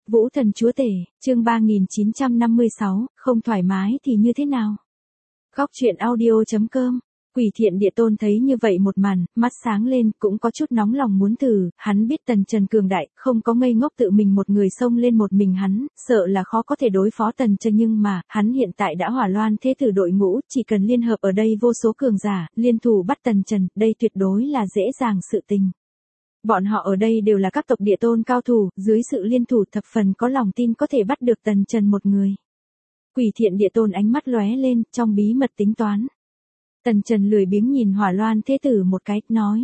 Vũ thần chúa tể, chương 3956, không thoải mái thì như thế nào? Góc truyện audio.com. Quỷ Thiện Địa Tôn thấy như vậy một màn, mắt sáng lên, cũng có chút nóng lòng muốn thử, hắn biết Tần Trần cường đại, không có ngây ngốc tự mình một người xông lên một mình hắn, sợ là khó có thể đối phó Tần Trần, nhưng mà, hắn hiện tại đã hỏa loan thế tử đội ngũ, chỉ cần liên hợp ở đây vô số cường giả, liên thủ bắt Tần Trần, đây tuyệt đối là dễ dàng sự tình. Bọn họ ở đây đều là các tộc địa tôn cao thủ, dưới sự liên thủ thập phần có lòng tin có thể bắt được Tần Trần một người. Quỷ Thiện Địa Tôn ánh mắt lóe lên, trong bí mật tính toán. Tần Trần lười biếng nhìn hỏa loan thế tử một cái, nói.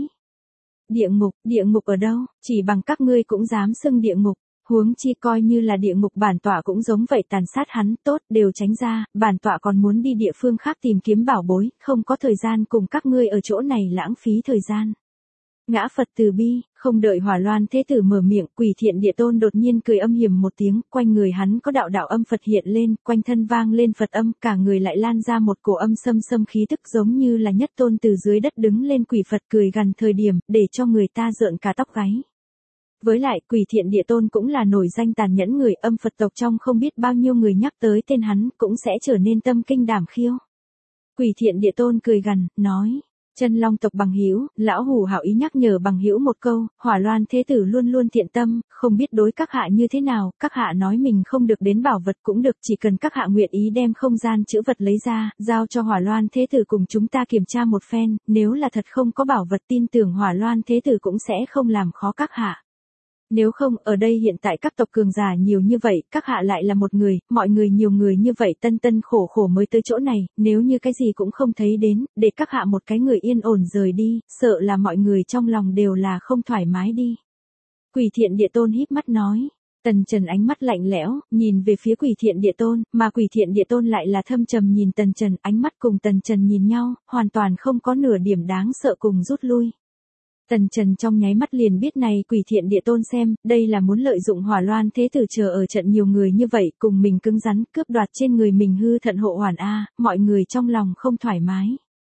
Địa ngục ở đâu, chỉ bằng các ngươi cũng dám xưng địa ngục, huống chi coi như là địa ngục bản tọa cũng giống vậy tàn sát hắn, tốt, đều tránh ra, bản tọa còn muốn đi địa phương khác tìm kiếm bảo bối, không có thời gian cùng các ngươi ở chỗ này lãng phí thời gian. Ngã Phật từ bi, không đợi hỏa loan thế tử mở miệng, Quỷ Thiện Địa Tôn đột nhiên cười âm hiểm một tiếng, quanh người hắn có đạo đạo âm Phật hiện lên, quanh thân vang lên Phật âm, cả người lại lan ra một cổ âm xâm khí tức giống như là nhất tôn từ dưới đất đứng lên quỷ Phật cười gần thời điểm, để cho người ta rợn cả tóc gáy. Với lại, Quỷ Thiện Địa Tôn cũng là nổi danh tàn nhẫn người, âm Phật tộc trong không biết bao nhiêu người nhắc tới tên hắn, cũng sẽ trở nên tâm kinh đảm khiêu. Quỷ Thiện Địa Tôn cười gằn, nói. Chân Long tộc bằng hữu, lão hủ hảo ý nhắc nhở bằng hữu một câu, hỏa loan thế tử luôn luôn thiện tâm, không biết đối các hạ như thế nào, các hạ nói mình không được đến bảo vật cũng được, chỉ cần các hạ nguyện ý đem không gian chữ vật lấy ra, giao cho hỏa loan thế tử cùng chúng ta kiểm tra một phen, nếu là thật không có bảo vật tin tưởng hỏa loan thế tử cũng sẽ không làm khó các hạ. Nếu không, ở đây hiện tại các tộc cường giả nhiều như vậy, các hạ lại là một người, mọi người nhiều người như vậy tân khổ mới tới chỗ này, nếu như cái gì cũng không thấy đến, để các hạ một cái người yên ổn rời đi, sợ là mọi người trong lòng đều là không thoải mái đi. Quỷ Thiện Địa Tôn híp mắt nói. Tần Trần ánh mắt lạnh lẽo, nhìn về phía Quỷ Thiện Địa Tôn, mà Quỷ Thiện Địa Tôn lại là thâm trầm nhìn Tần Trần, ánh mắt cùng Tần Trần nhìn nhau, hoàn toàn không có nửa điểm đáng sợ cùng rút lui. Tần Trần trong nháy mắt liền biết này Quỷ Thiện Địa Tôn xem, đây là muốn lợi dụng hỏa loan thế tử chờ ở trận nhiều người như vậy, cùng mình cứng rắn, cướp đoạt trên người mình hư thận hộ hoàn A, mọi người trong lòng không thoải mái.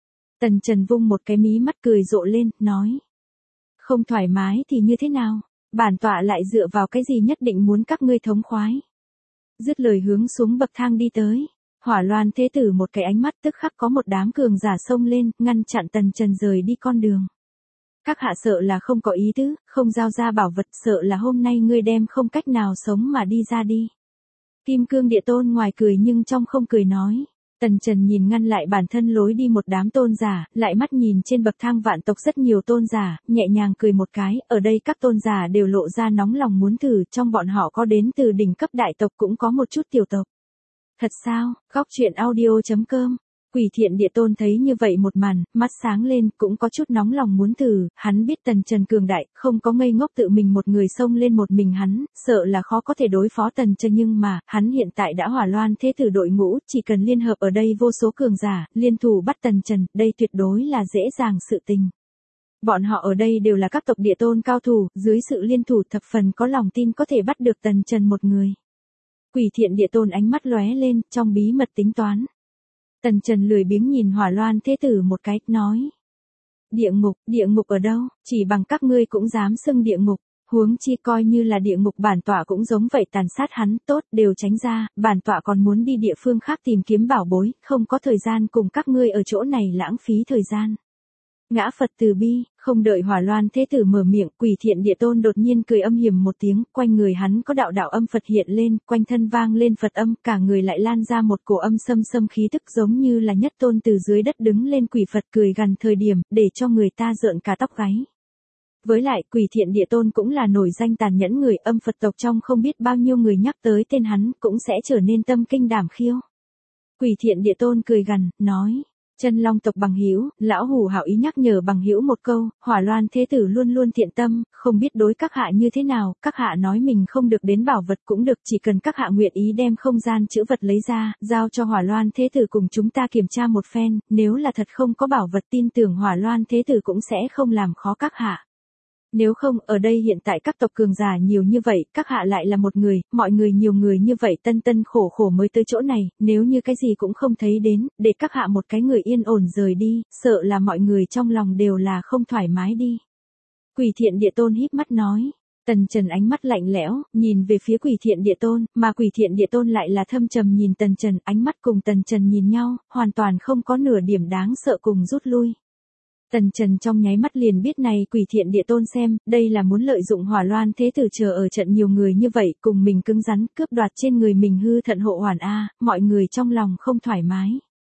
Tần Trần vung một cái mí mắt cười rộ lên, nói. Không thoải mái thì như thế nào? Bản tọa lại dựa vào cái gì nhất định muốn các ngươi thống khoái? Dứt lời hướng xuống bậc thang đi tới. Hỏa loan thế tử một cái ánh mắt tức khắc có một đám cường giả xông lên, ngăn chặn Tần Trần rời đi con đường. Các hạ sợ là không có ý tứ, không giao ra bảo vật, sợ là hôm nay ngươi đem không cách nào sống mà đi ra đi. Kim Cương Địa Tôn ngoài cười nhưng trong không cười nói. Tần Trần nhìn ngăn lại bản thân lối đi một đám tôn giả, lại mắt nhìn trên bậc thang vạn tộc rất nhiều tôn giả, nhẹ nhàng cười một cái, ở đây các tôn giả đều lộ ra nóng lòng muốn thử, trong bọn họ có đến từ đỉnh cấp đại tộc cũng có một chút tiểu tộc. Thật sao? Góc truyện audio.com. Quỷ Thiện Địa Tôn thấy như vậy một màn, mắt sáng lên, cũng có chút nóng lòng muốn thử, hắn biết Tần Trần cường đại, không có ngây ngốc tự mình một người xông lên một mình hắn, sợ là khó có thể đối phó Tần Trần, nhưng mà, hắn hiện tại đã hỏa loan thế tử đội ngũ, chỉ cần liên hợp ở đây vô số cường giả, liên thủ bắt Tần Trần, đây tuyệt đối là dễ dàng sự tình. Bọn họ ở đây đều là các tộc địa tôn cao thủ, dưới sự liên thủ thập phần có lòng tin có thể bắt được Tần Trần một người. Quỷ Thiện Địa Tôn ánh mắt lóe lên, trong bí mật tính toán. Tần Trần lười biếng nhìn hỏa loan thế tử một cái, nói. Địa ngục ở đâu, chỉ bằng các ngươi cũng dám xưng địa ngục, huống chi coi như là địa ngục bản tọa cũng giống vậy tàn sát hắn, tốt, đều tránh ra, bản tọa còn muốn đi địa phương khác tìm kiếm bảo bối, không có thời gian cùng các ngươi ở chỗ này lãng phí thời gian. Ngã Phật từ bi, không đợi hỏa loan thế tử mở miệng, Quỷ Thiện Địa Tôn đột nhiên cười âm hiểm một tiếng, quanh người hắn có đạo đạo âm Phật hiện lên, quanh thân vang lên Phật âm, cả người lại lan ra một cổ âm xâm khí tức giống như là nhất tôn từ dưới đất đứng lên quỷ Phật cười gần thời điểm, để cho người ta rợn cả tóc gáy. Với lại, Quỷ Thiện Địa Tôn cũng là nổi danh tàn nhẫn người, âm Phật tộc trong không biết bao nhiêu người nhắc tới tên hắn, cũng sẽ trở nên tâm kinh đảm khiêu. Quỷ Thiện Địa Tôn cười gằn, nói. Chân Long tộc bằng hữu, lão hủ hảo ý nhắc nhở bằng hữu một câu, hỏa loan thế tử luôn luôn thiện tâm, không biết đối các hạ như thế nào, các hạ nói mình không được đến bảo vật cũng được, chỉ cần các hạ nguyện ý đem không gian chữ vật lấy ra, giao cho hỏa loan thế tử cùng chúng ta kiểm tra một phen, nếu là thật không có bảo vật tin tưởng hỏa loan thế tử cũng sẽ không làm khó các hạ. Nếu không, ở đây hiện tại các tộc cường giả nhiều như vậy, các hạ lại là một người, mọi người nhiều người như vậy tân khổ mới tới chỗ này, nếu như cái gì cũng không thấy đến, để các hạ một cái người yên ổn rời đi, sợ là mọi người trong lòng đều là không thoải mái đi. Quỷ Thiện Địa Tôn híp mắt nói. Tần Trần ánh mắt lạnh lẽo, nhìn về phía Quỷ Thiện Địa Tôn, mà Quỷ Thiện Địa Tôn lại là thâm trầm nhìn Tần Trần, ánh mắt cùng Tần Trần nhìn nhau, hoàn toàn không có nửa điểm đáng sợ cùng rút lui. Tần Trần trong nháy mắt liền biết này Quỷ Thiện Địa Tôn xem, đây là muốn lợi dụng Hỏa Loan Thế Tử chờ ở trận nhiều người như vậy, cùng mình cứng rắn, cướp đoạt trên người mình hư thận hộ hoàn a, mọi người trong lòng không thoải mái.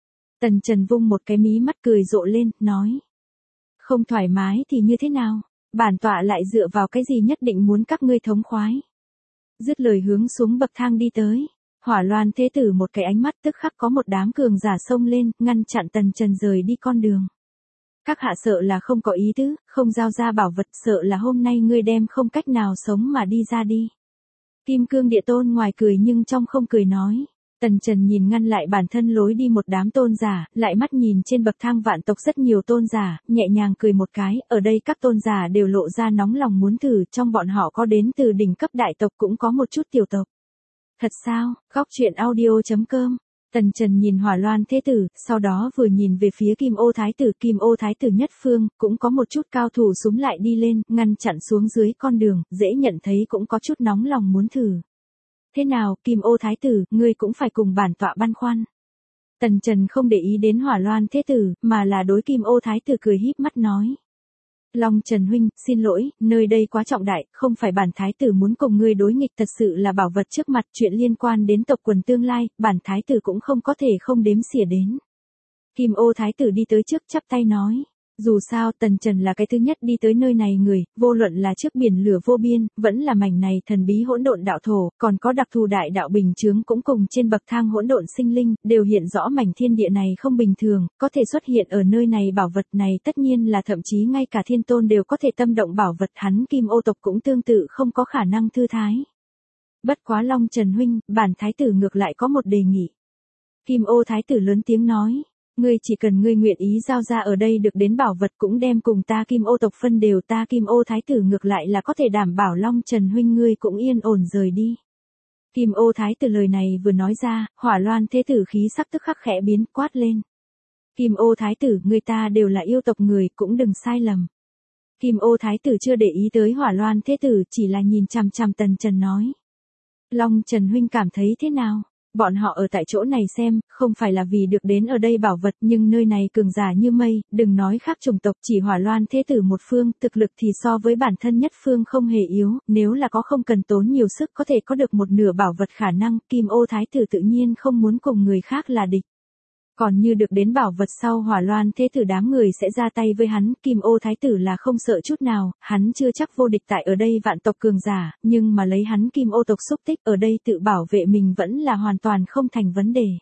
Tần Trần vung một cái mí mắt cười rộ lên, nói. Không thoải mái thì như thế nào? Bản tọa lại dựa vào cái gì nhất định muốn các ngươi thống khoái. Dứt lời hướng xuống bậc thang đi tới. Hỏa Loan Thế Tử một cái ánh mắt tức khắc có một đám cường giả xông lên, ngăn chặn Tần Trần rời đi con đường. Các hạ sợ là không có ý tứ, không giao ra bảo vật, sợ là hôm nay ngươi đem không cách nào sống mà đi ra đi. Kim Cương Địa Tôn ngoài cười nhưng trong không cười nói. Tần Trần nhìn ngăn lại bản thân lối đi một đám tôn giả, lại mắt nhìn trên bậc thang vạn tộc rất nhiều tôn giả, nhẹ nhàng cười một cái, ở đây các tôn giả đều lộ ra nóng lòng muốn thử, trong bọn họ có đến từ đỉnh cấp đại tộc cũng có một chút tiểu tộc. Thật sao? Góc truyện audio.com. Tần Trần nhìn Hỏa Loan Thế Tử, sau đó vừa nhìn về phía Kim Ô Thái Tử nhất phương, cũng có một chút cao thủ súng lại đi lên, ngăn chặn xuống dưới con đường, dễ nhận thấy cũng có chút nóng lòng muốn thử. Thế nào, Kim Ô Thái Tử, ngươi cũng phải cùng bản tọa băn khoăn. Tần Trần không để ý đến Hỏa Loan Thế Tử, mà là đối Kim Ô Thái Tử cười híp mắt nói. Long Trần huynh, xin lỗi, nơi đây quá trọng đại, không phải bản thái tử muốn cùng ngươi đối nghịch, thật sự là bảo vật trước mặt, chuyện liên quan đến tộc quần tương lai, bản thái tử cũng không có thể không đếm xỉa đến. Kim Ô Thái Tử đi tới trước chắp tay nói. Dù sao Tần Trần là cái thứ nhất đi tới nơi này người, vô luận là trước biển lửa vô biên, vẫn là mảnh này thần bí hỗn độn đạo thổ, còn có đặc thù đại đạo bình chướng cũng cùng trên bậc thang hỗn độn sinh linh, đều hiện rõ mảnh thiên địa này không bình thường, có thể xuất hiện ở nơi này bảo vật này tất nhiên là thậm chí ngay cả thiên tôn đều có thể tâm động bảo vật, hắn Kim Ô tộc cũng tương tự không có khả năng thư thái. Bất quá Long Trần huynh, bản thái tử ngược lại có một đề nghị. Kim Ô Thái Tử lớn tiếng nói. Ngươi chỉ cần ngươi nguyện ý giao ra ở đây được đến bảo vật cũng đem cùng ta Kim Ô tộc phân đều, ta Kim Ô Thái Tử ngược lại là có thể đảm bảo Long Trần huynh ngươi cũng yên ổn rời đi. Kim Ô Thái Tử lời này vừa nói ra, Hỏa Loan Thế Tử khí sắc tức khắc khẽ biến, quát lên. Kim Ô Thái Tử, người ta đều là yêu tộc người, cũng đừng sai lầm. Kim Ô Thái Tử chưa để ý tới Hỏa Loan Thế Tử, chỉ là nhìn chằm chằm Tần Trần nói. Long Trần huynh cảm thấy thế nào? Bọn họ ở tại chỗ này xem, không phải là vì được đến ở đây bảo vật, nhưng nơi này cường giả như mây, đừng nói khác chủng tộc, chỉ Hỏa Loan Thế Tử một phương, thực lực thì so với bản thân nhất phương không hề yếu, nếu là có không cần tốn nhiều sức có thể có được một nửa bảo vật khả năng, Kim Ô Thái Tử tự nhiên không muốn cùng người khác là địch. Còn như được đến bảo vật sau Hỏa Loan Thế Tử đám người sẽ ra tay với hắn, Kim Ô Thái Tử là không sợ chút nào, hắn chưa chắc vô địch tại ở đây vạn tộc cường giả, nhưng mà lấy hắn Kim Ô tộc xúc tích ở đây tự bảo vệ mình vẫn là hoàn toàn không thành vấn đề.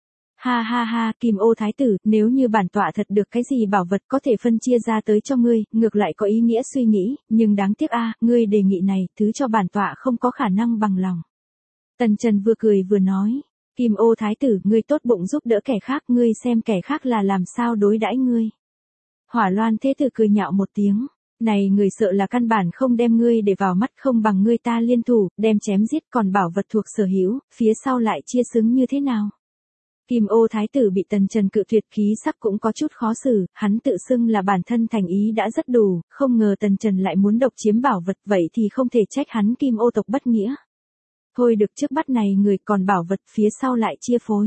Ha ha ha, Kim Ô Thái Tử, nếu như bản tọa thật được cái gì bảo vật có thể phân chia ra tới cho ngươi, ngược lại có ý nghĩa suy nghĩ, nhưng đáng tiếc ngươi đề nghị này, thứ cho bản tọa không có khả năng bằng lòng. Tần Trần vừa cười vừa nói. Kim Ô Thái Tử, ngươi tốt bụng giúp đỡ kẻ khác, ngươi xem kẻ khác là làm sao đối đãi ngươi. Hỏa Loan Thế Tử cười nhạo một tiếng, này người sợ là căn bản không đem ngươi để vào mắt, không bằng ngươi ta liên thủ, đem chém giết, còn bảo vật thuộc sở hữu, phía sau lại chia xứng như thế nào. Kim Ô Thái Tử bị Tần Trần cự tuyệt, khí sắc cũng có chút khó xử, hắn tự xưng là bản thân thành ý đã rất đủ, không ngờ Tần Trần lại muốn độc chiếm bảo vật, vậy thì không thể trách hắn Kim Ô tộc bất nghĩa. Thôi được, trước bắt này người, còn bảo vật phía sau lại chia phối.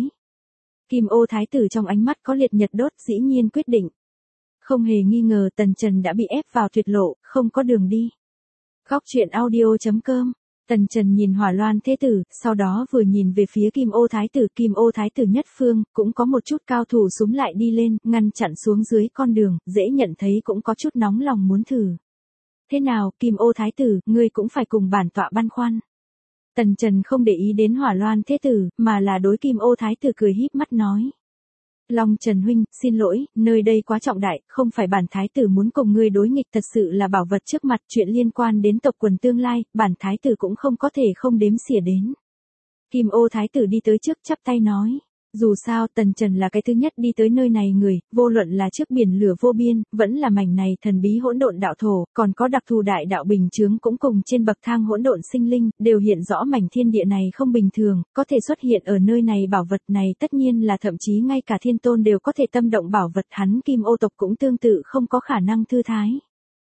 Kim Ô Thái Tử trong ánh mắt có liệt nhật đốt, dĩ nhiên quyết định. Không hề nghi ngờ Tần Trần đã bị ép vào tuyệt lộ, không có đường đi. Góc truyện audio.com. Tần Trần nhìn Hỏa Loan Thế Tử, sau đó vừa nhìn về phía Kim Ô Thái Tử nhất phương, cũng có một chút cao thủ súng lại đi lên, ngăn chặn xuống dưới con đường, dễ nhận thấy cũng có chút nóng lòng muốn thử. Thế nào, Kim Ô Thái Tử, ngươi cũng phải cùng bản tọa băn khoăn. Tần Trần không để ý đến Hỏa Loan Thế Tử, mà là đối Kim Ô Thái Tử cười híp mắt nói. Long Trần huynh, xin lỗi, nơi đây quá trọng đại, không phải bản thái tử muốn cùng ngươi đối nghịch, thật sự là bảo vật trước mặt, chuyện liên quan đến tộc quần tương lai, bản thái tử cũng không có thể không đếm xỉa đến. Kim Ô Thái Tử đi tới trước chắp tay nói. Dù sao Tần Trần là cái thứ nhất đi tới nơi này người, vô luận là trước biển lửa vô biên, vẫn là mảnh này thần bí hỗn độn đạo thổ, còn có đặc thù đại đạo bình chướng cũng cùng trên bậc thang hỗn độn sinh linh, đều hiện rõ mảnh thiên địa này không bình thường, có thể xuất hiện ở nơi này bảo vật này tất nhiên là thậm chí ngay cả thiên tôn đều có thể tâm động bảo vật, hắn Kim Ô tộc cũng tương tự không có khả năng thư thái.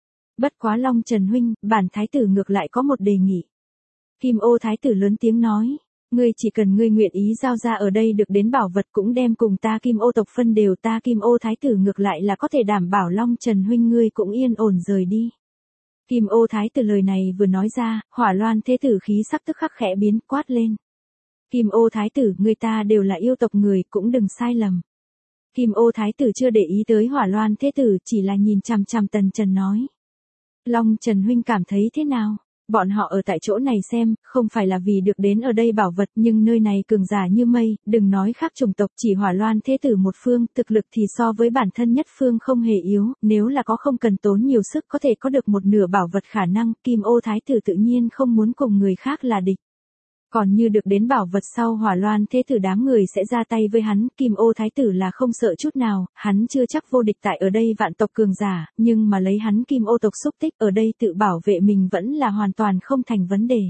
Bất quá Long Trần huynh, bản thái tử ngược lại có một đề nghị. Kim Ô thái tử lớn tiếng nói, ngươi chỉ cần ngươi nguyện ý giao ra ở đây được đến bảo vật cũng đem cùng ta Kim Ô tộc phân đều, ta Kim Ô thái tử ngược lại là có thể đảm bảo Long Trần huynh ngươi cũng yên ổn rời đi. Kim Ô thái tử lời này vừa nói ra, Hỏa Loan thế tử khí sắc tức khắc khẽ biến, quát lên. Kim Ô thái tử, người ta đều là yêu tộc người, cũng đừng sai lầm. Kim Ô thái tử chưa để ý tới Hỏa Loan thế tử, chỉ là nhìn chằm chằm Tần Trần nói. Long Trần huynh cảm thấy thế nào? Bọn họ ở tại chỗ này xem, không phải là vì được đến ở đây bảo vật, nhưng nơi này cường giả như mây, đừng nói khác chủng tộc, chỉ Hỏa Loan thế tử một phương, thực lực thì so với bản thân nhất phương không hề yếu, nếu là có không cần tốn nhiều sức có thể có được một nửa bảo vật khả năng, Kim Ô thái tử tự nhiên không muốn cùng người khác là địch. Còn như được đến bảo vật sau Hỏa Loan thế tử đám người sẽ ra tay với hắn, Kim Ô thái tử là không sợ chút nào, hắn chưa chắc vô địch tại ở đây vạn tộc cường giả, nhưng mà lấy hắn Kim Ô tộc xúc tích ở đây tự bảo vệ mình vẫn là hoàn toàn không thành vấn đề.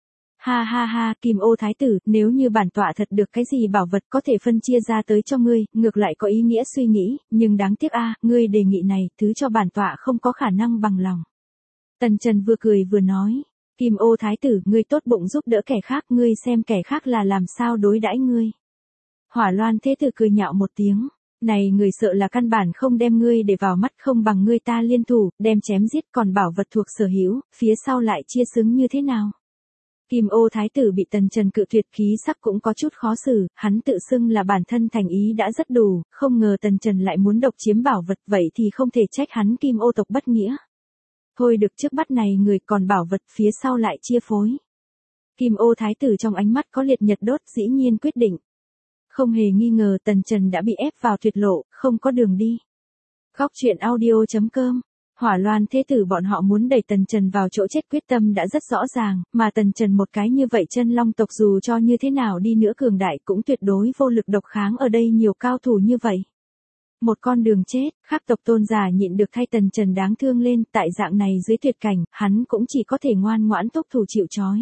Ha ha ha, Kim Ô thái tử, nếu như bản tọa thật được cái gì bảo vật có thể phân chia ra tới cho ngươi, ngược lại có ý nghĩa suy nghĩ, nhưng đáng tiếc ngươi đề nghị này, thứ cho bản tọa không có khả năng bằng lòng. Tần Trần vừa cười vừa nói. Kim Ô thái tử, ngươi tốt bụng giúp đỡ kẻ khác, ngươi xem kẻ khác là làm sao đối đãi ngươi. Hỏa Loan thế tử cười nhạo một tiếng, này người sợ là căn bản không đem ngươi để vào mắt, không bằng ngươi ta liên thủ, đem chém giết, còn bảo vật thuộc sở hữu, phía sau lại chia xứng như thế nào. Kim Ô thái tử bị Tần Trần cự tuyệt, khí sắc cũng có chút khó xử, hắn tự xưng là bản thân thành ý đã rất đủ, không ngờ Tần Trần lại muốn độc chiếm bảo vật, vậy thì không thể trách hắn Kim Ô tộc bất nghĩa. Thôi được, trước bắt này người, còn bảo vật phía sau lại chia phối. Kim Ô thái tử trong ánh mắt có liệt nhật đốt, dĩ nhiên quyết định. Không hề nghi ngờ Tần Trần đã bị ép vào tuyệt lộ, không có đường đi. Góc truyện audio.com. Hỏa Loan thế tử bọn họ muốn đẩy Tần Trần vào chỗ chết quyết tâm đã rất rõ ràng, mà Tần Trần một cái như vậy chân long tộc dù cho như thế nào đi nữa cường đại cũng tuyệt đối vô lực độc kháng ở đây nhiều cao thủ như vậy. Một con đường chết, khác tộc tôn giả nhịn được thay Tần Trần đáng thương lên, tại dạng này dưới tuyệt cảnh, hắn cũng chỉ có thể ngoan ngoãn thúc thủ chịu trói.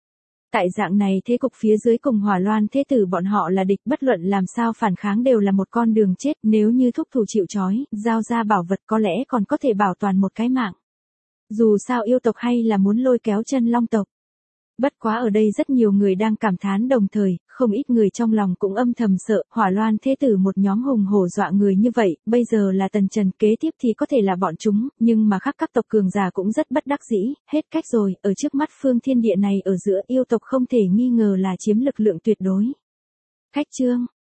Tại dạng này thế cục phía dưới cùng Hỏa Loan thế tử bọn họ là địch, bất luận làm sao phản kháng đều là một con đường chết, nếu như thúc thủ chịu trói, giao ra bảo vật có lẽ còn có thể bảo toàn một cái mạng. Dù sao yêu tộc hay là muốn lôi kéo chân long tộc. Bất quá ở đây rất nhiều người đang cảm thán đồng thời, không ít người trong lòng cũng âm thầm sợ, Hỏa Loan thế tử một nhóm hùng hổ dọa người như vậy, bây giờ là Tần Trần, kế tiếp thì có thể là bọn chúng, nhưng mà khác các tộc cường giả cũng rất bất đắc dĩ, hết cách rồi, ở trước mắt phương thiên địa này ở giữa yêu tộc không thể nghi ngờ là chiếm lực lượng tuyệt đối. Khách chương